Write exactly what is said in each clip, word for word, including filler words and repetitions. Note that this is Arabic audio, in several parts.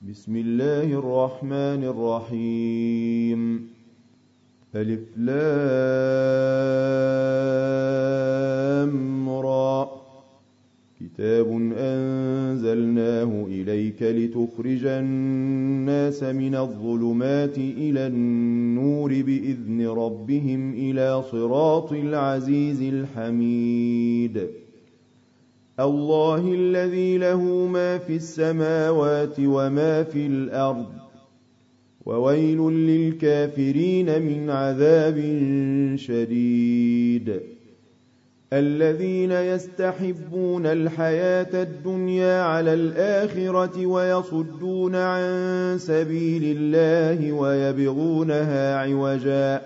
بسم الله الرحمن الرحيم. ألف لام را. كتاب أنزلناه إليك لتخرج الناس من الظلمات إلى النور بإذن ربهم إلى صراط العزيز الحميد. الله الذي له ما في السماوات وما في الأرض، وويل للكافرين من عذاب شديد. الذين يستحبون الحياة الدنيا على الآخرة ويصدون عن سبيل الله ويبغونها عوجا،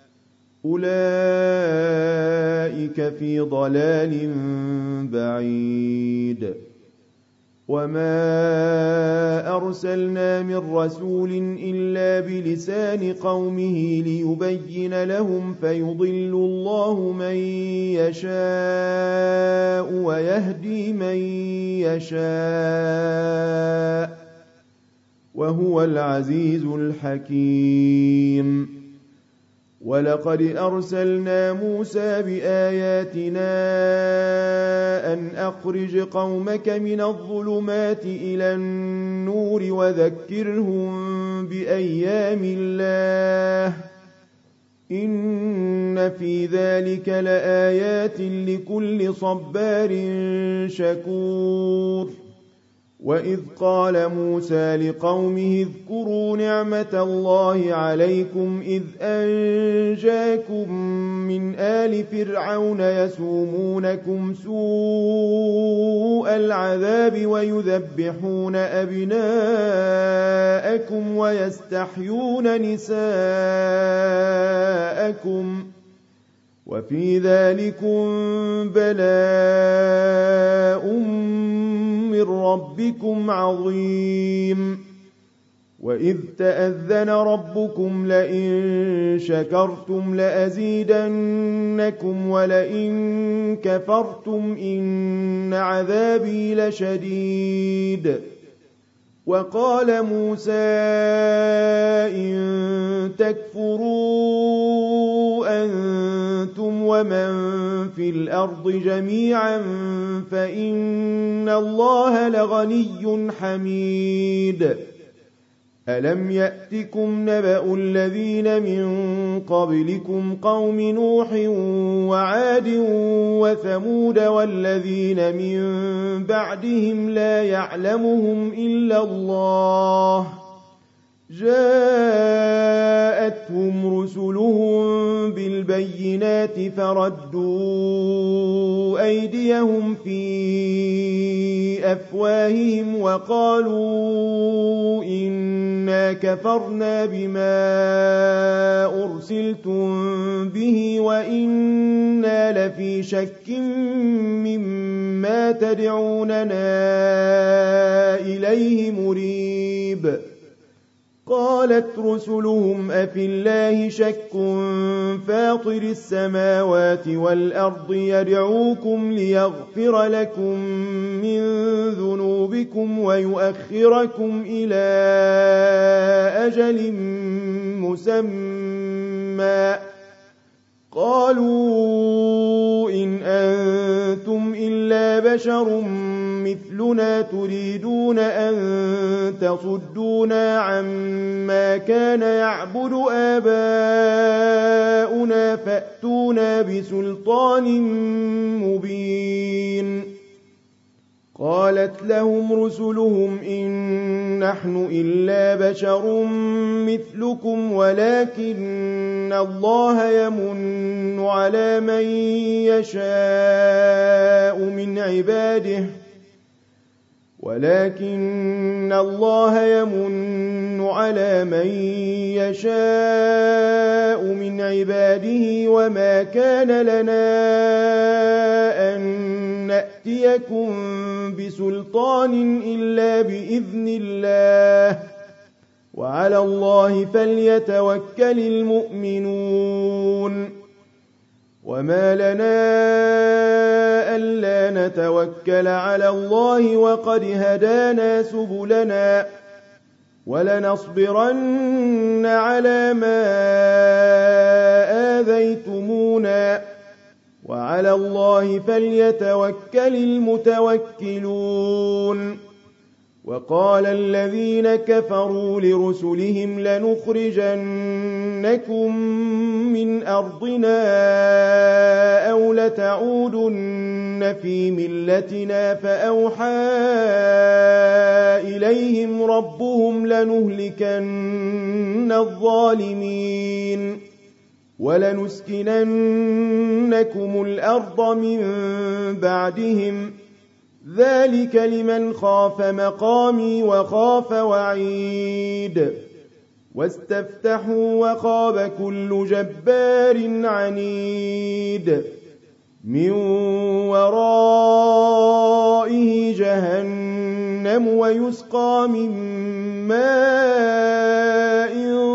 أولئك في ضلال بعيد. وما أرسلنا من رسول إلا بلسان قومه ليبين لهم، فيضل الله من يشاء ويهدي من يشاء، وهو العزيز الحكيم. ولقد أرسلنا موسى بآياتنا أن أخرج قومك من الظلمات إلى النور وذكرهم بأيام الله، إن في ذلك لآيات لكل صبار شكور. وإذ قال موسى لقومه اذكروا نعمة الله عليكم إذ أنجاكم من آل فرعون يسومونكم سوء العذاب ويذبحون أبناءكم ويستحيون نساءكم، وفي ذلكم بلاء من ربكم عظيم. وإذ تأذن ربكم لئن شكرتم لأزيدنكم ولئن كفرتم إن عذابي لشديد. وقال موسى إن تكفروا أنتم ومن في الأرض جميعا فإن الله لغني حميد. ألم يأتكم نبأ الذين من قبلكم قوم نوح وعاد وثمود والذين من بعدهم لا يعلمهم إلا الله، جاءتهم رسلهم بالبينات فردوا أيديهم في أفواههم وقالوا إنا كفرنا بما أرسلتم به وإنا لفي شك مما تدعوننا إليه مريب. قالت رسلهم أفي الله شك فاطر السماوات والأرض يدعوكم ليغفر لكم من ذنوبكم ويؤخركم إلى أجل مسمى. قالوا إن أنتم إلا بشر مثلنا تريدون أن تصدونا عما كان يعبد آباؤنا فأتونا بسلطان مبين. قالت لهم رسلهم إن نحن إلا بشر مثلكم ولكن الله يمن على من يشاء من عباده ولكن الله يمن على من يشاء من عباده وما كان لنا أن نأتيكم بسلطان إلا بإذن الله وعلى الله فليتوكل المؤمنون. وما لنا ألا نتوكل على الله وقد هدانا سبلنا ولنصبرن على ما آذيتمونا وعلى الله فليتوكل المتوكلون وقال الذين كفروا لرسلهم لنخرجنكم من أرضنا أو لتعودن في ملتنا فأوحى إليهم ربهم لنهلكن الظالمين ولنسكننكم الأرض من بعدهم ذلك لمن خاف مقامي وخاف وعيد واستفتحوا وخاب كل جبار عنيد من ورائه جهنم ويسقى من ماء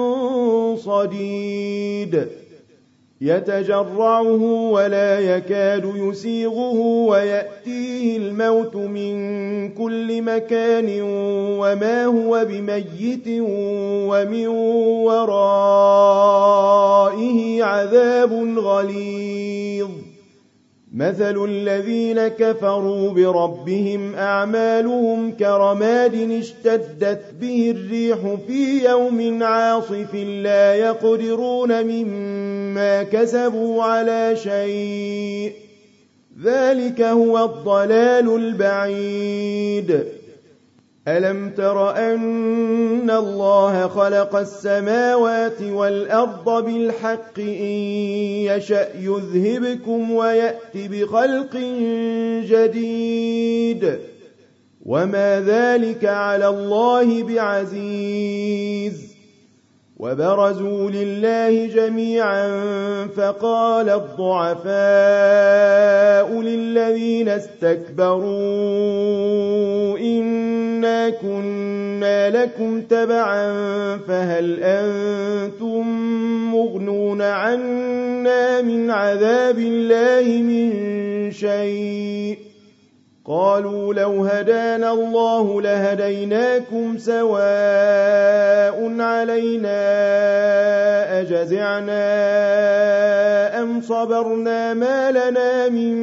صديد يتجرعه ولا يكاد يسيغه ويأتيه الموت من كل مكان وما هو بميت ومن ورائه عذاب غليظ مثل الذين كفروا بربهم أعمالهم كرماد اشتدت به الريح في يوم عاصف لا يقدرون مما كسبوا على شيء ذلك هو الضلال البعيد ألم تر أن الله خلق السماوات والأرض بالحق إن يشأ يذهبكم ويأتي بخلق جديد وما ذلك على الله بعزيز وبرزوا لله جميعا فقال الضعفاء للذين استكبروا إنا كنا لكم تبعا فهل أنتم مغنون عنا من عذاب الله من شيء قالوا لو هدانا الله لهديناكم سواء علينا أجزعنا أم صبرنا ما لنا من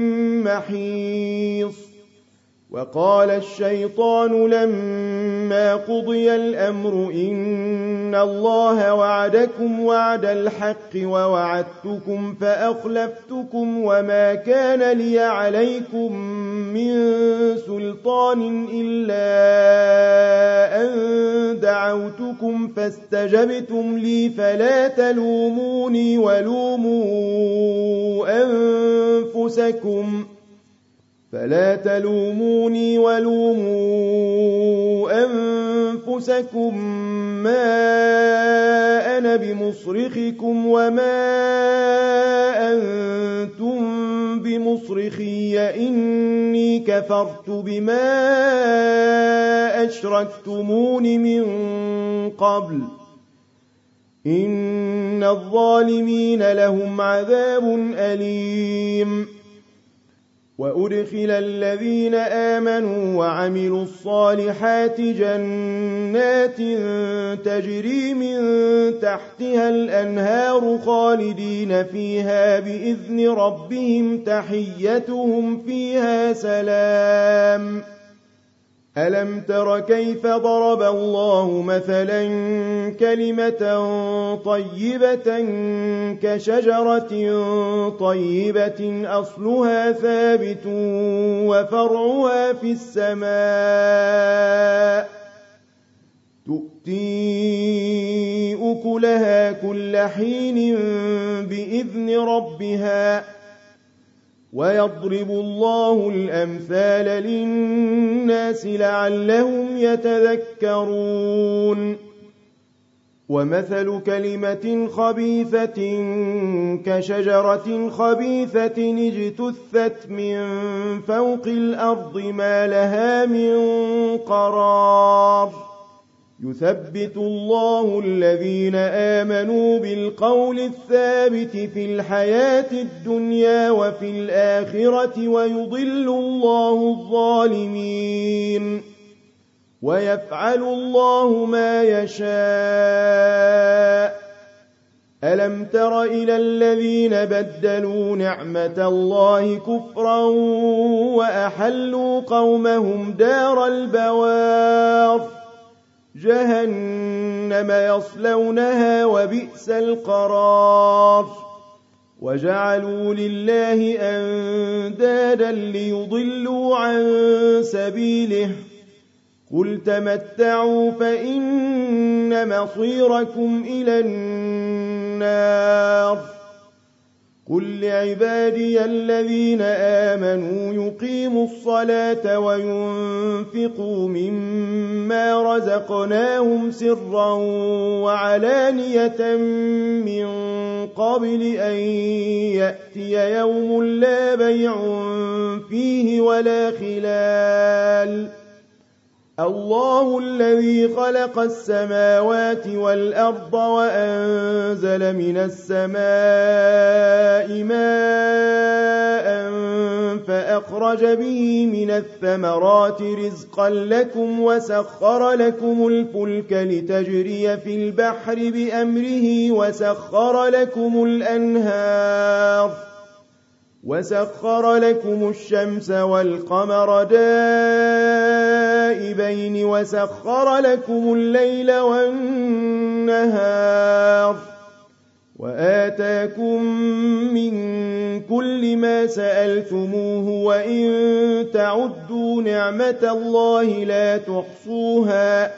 محيص وقال الشيطان لما قضي الأمر إن الله وعدكم وعد الحق ووعدتكم فأخلفتكم وما كان لي عليكم من سلطان إلا أن دعوتكم فاستجبتم لي فلا تلوموني ولوموا أنفسكم فلا تلوموني ولوموا أنفسكم ما أنا بمصرخكم وما أنتم بمصرخي إني كفرت بما أشركتمون من قبل إن الظالمين لهم عذاب أليم وأدخل الذين آمنوا وعملوا الصالحات جنات تجري من تحتها الأنهار خالدين فيها بإذن ربهم تحيتهم فيها سلام ألم تر كيف ضرب الله مثلا كلمة طيبة كشجرة طيبة أصلها ثابت وفرعها في السماء تؤتي أكلها كل حين بإذن ربها ويضرب الله الأمثال للناس لعلهم يتذكرون ومثل كلمة خبيثة كشجرة خبيثة اجتثت من فوق الأرض ما لها من قرار يثبت الله الذين آمنوا بالقول الثابت في الحياة الدنيا وفي الآخرة ويضل الله الظالمين ويفعل الله ما يشاء. ألم تر إلى الذين بدلوا نعمة الله كفرا وأحلوا قومهم دار البوار جهنم يصلونها وبئس القرار وجعلوا لله أندادا ليضلوا عن سبيله قل تمتعوا فإن مصيركم إلى النار قل لعبادي الذين آمنوا يقيموا الصلاة وينفقوا مما رزقناهم سرا وعلانية من قبل أن يأتي يوم لا بيع فيه ولا خلال الله الذي خلق السماوات والأرض وأنزل من السماء ماء فأخرج به من الثمرات رزقا لكم وسخر لكم الفلك لتجري في البحر بأمره وسخر لكم الأنهار وسخر لكم الشمس والقمر دائبين وسخر لكم الليل والنهار وآتاكم من كل ما سألتموه وإن تعدوا نعمة الله لا تحصوها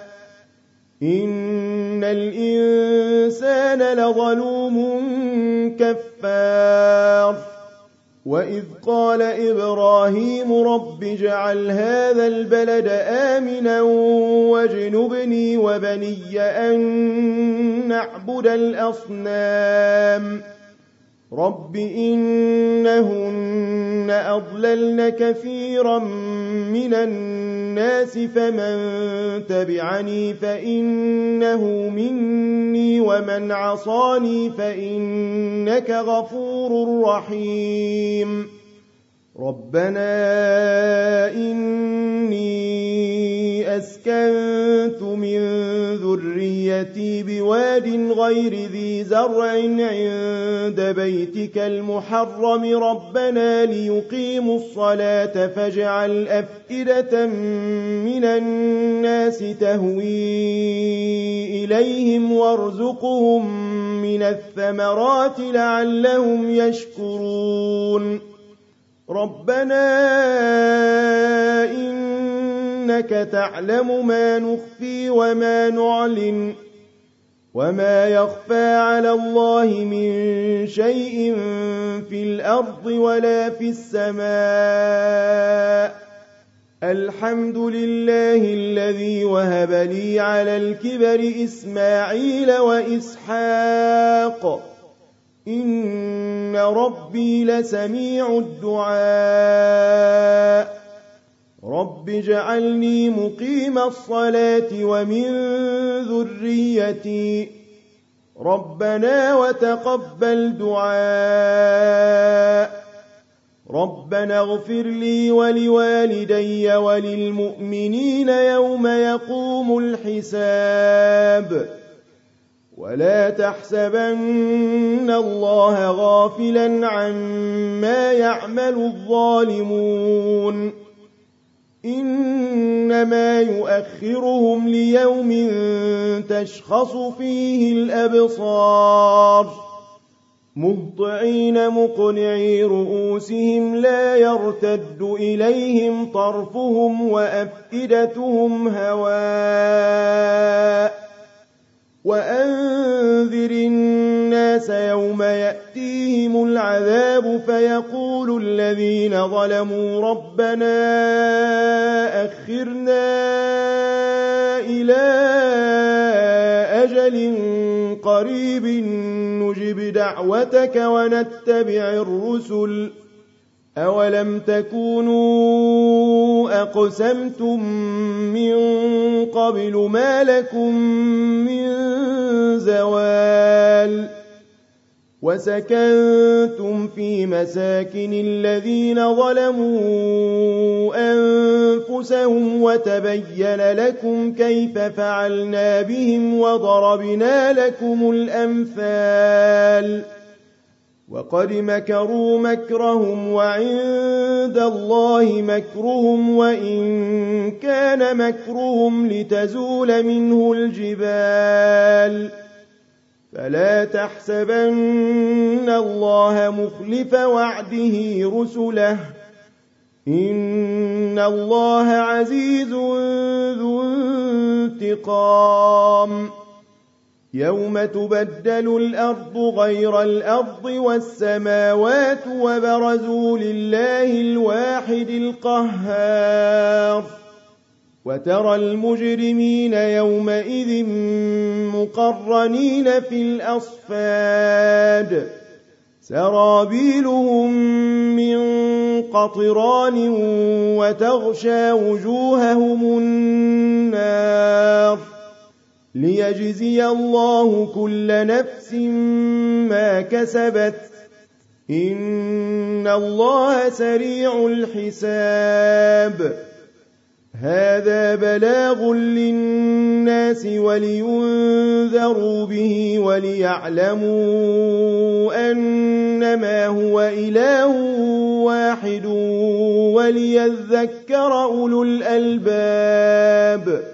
إن الإنسان لظلوم كفار وإذ قال إبراهيم رب اجعل هذا البلد آمنا واجنبني وبني أن نعبد الأصنام رب إنهن أضللن كثيرا من الناس فمن تبعني فإنه مني ومن عصاني فإنك غفور رحيم ربنا إني أسكنت من ذريتي بواد غير ذي زرع عند بيتك المحرم ربنا ليقيموا الصلاة فاجعل أفئدة من الناس تهوي إليهم وارزقهم من الثمرات لعلهم يشكرون ربنا إنك تعلم ما نخفي وما نعلن وما يخفى على الله من شيء في الأرض ولا في السماء الحمد لله الذي وهب لي على الكبر إسماعيل وإسحاق إن ربي لسميع الدعاء رب اجعلني مقيم الصلاة ومن ذريتي ربنا وتقبل دعاء ربنا اغفر لي ولوالدي وللمؤمنين يوم يقوم الحساب ولا تحسبن الله غافلا عما يعمل الظالمون إنما يؤخرهم ليوم تشخص فيه الأبصار مهطعين مقنعي رؤوسهم لا يرتد إليهم طرفهم وأفئدتهم هواء وأنذر الناس يوم يأتيهم العذاب فيقول الذين ظلموا ربنا أخرنا إلى أجل قريب نجب دعوتك ونتبع الرسل أولم تكونوا أقسمتم من قبل ما لكم من زوال وسكنتم في مساكن الذين ظلموا أنفسهم وتبين لكم كيف فعلنا بهم وضربنا لكم الأمثال وقد مكروا مكرهم وعند الله مكرهم وإن كان مكرهم لتزول منه الجبال فلا تحسبن الله مخلف وعده رسله إن الله عزيز ذو انتقام يوم تبدل الأرض غير الأرض والسماوات وبرزوا لله الواحد القهار وترى المجرمين يومئذ مقرنين في الأصفاد سرابيلهم من قطران وتغشى وجوههم النار ليجزي الله كل نفس ما كسبت إن الله سريع الحساب هذا بلاغ للناس ولينذروا به وليعلموا أنما هو إله واحد وليذكر أولو الألباب